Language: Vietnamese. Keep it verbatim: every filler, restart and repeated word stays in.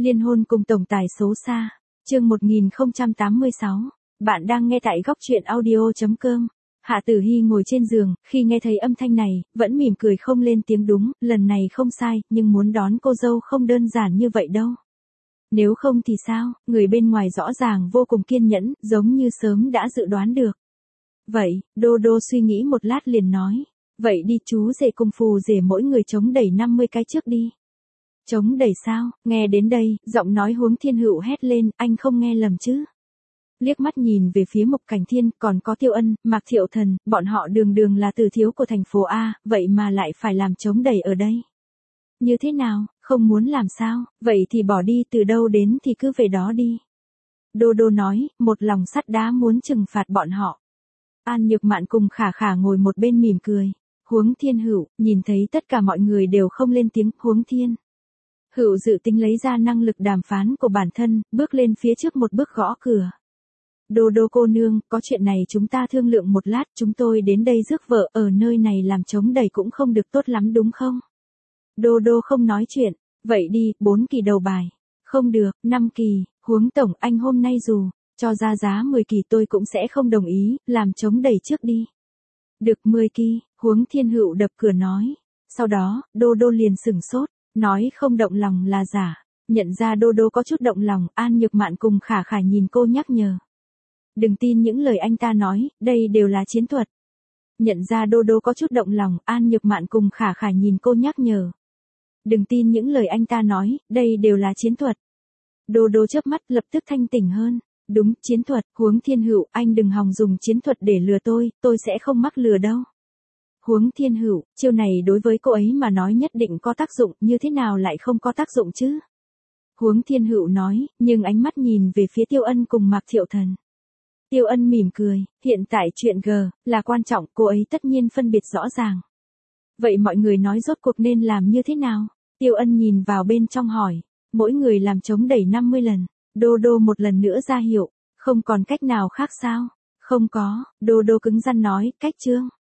Liên hôn cùng tổng tài xấu xa. Chương một nghìn không trăm tám mươi sáu. Bạn đang nghe tại góc truyện audio chấm com. Hạ Tử Hi ngồi trên giường, khi nghe thấy âm thanh này, vẫn mỉm cười không lên tiếng đúng, lần này không sai, nhưng muốn đón cô dâu không đơn giản như vậy đâu. Nếu không thì sao, người bên ngoài rõ ràng vô cùng kiên nhẫn, giống như sớm đã dự đoán được. Vậy, Đô Đô suy nghĩ một lát liền nói, vậy đi chú rể cùng phù rể mỗi người chống đẩy năm mươi cái trước đi. Chống đẩy sao, nghe đến đây, giọng nói Huống Thiên Hựu hét lên, anh không nghe lầm chứ. Liếc mắt nhìn về phía Mục Cảnh Thiên, còn có Tiêu Ân, Mạc Thiệu Thần, bọn họ đường đường là tử thiếu của thành phố A, vậy mà lại phải làm chống đẩy ở đây. Như thế nào, không muốn làm sao, vậy thì bỏ đi, từ đâu đến thì cứ về đó đi. Đô Đô nói, một lòng sắt đá muốn trừng phạt bọn họ. An Nhược Mạn cùng Khả Khả ngồi một bên mỉm cười. Huống Thiên Hựu, nhìn thấy tất cả mọi người đều không lên tiếng, Huống Thiên Hựu dự tính lấy ra năng lực đàm phán của bản thân, bước lên phía trước một bước gõ cửa. Đô Đô cô nương, có chuyện này chúng ta thương lượng một lát, chúng tôi đến đây rước vợ, ở nơi này làm chống đẩy cũng không được tốt lắm đúng không? Đô Đô không nói chuyện, vậy đi, bốn kỳ đầu bài. Không được, năm kỳ, Huống tổng, anh hôm nay dù cho ra giá mười kỳ tôi cũng sẽ không đồng ý, làm chống đẩy trước đi. Được mười kỳ, Huống Thiên Hựu đập cửa nói. Sau đó, Đô Đô liền sửng sốt, nói không động lòng là giả. Nhận ra Đô Đô có chút động lòng, An Nhược Mạn cùng Khả Khả nhìn cô nhắc nhở. Đừng tin những lời anh ta nói, đây đều là chiến thuật. Nhận ra Đô Đô có chút động lòng, An Nhược Mạn cùng Khả Khả nhìn cô nhắc nhở. Đừng tin những lời anh ta nói, đây đều là chiến thuật. Đô Đô chớp mắt lập tức thanh tỉnh hơn. Đúng, chiến thuật, Huống Thiên Hựu, anh đừng hòng dùng chiến thuật để lừa tôi, tôi sẽ không mắc lừa đâu. Huống Thiên Hựu, chiêu này đối với cô ấy mà nói nhất định có tác dụng, như thế nào lại không có tác dụng chứ? Huống Thiên Hựu nói, nhưng ánh mắt nhìn về phía Tiêu Ân cùng Mạc Thiệu Thần. Tiêu Ân mỉm cười, hiện tại chuyện G là quan trọng, cô ấy tất nhiên phân biệt rõ ràng. Vậy mọi người nói rốt cuộc nên làm như thế nào? Tiêu Ân nhìn vào bên trong hỏi, mỗi người làm chống đẩy năm mươi lần. Đô Đô một lần nữa ra hiệu, không còn cách nào khác sao? Không có, Đô Đô cứng rắn nói, cách chương.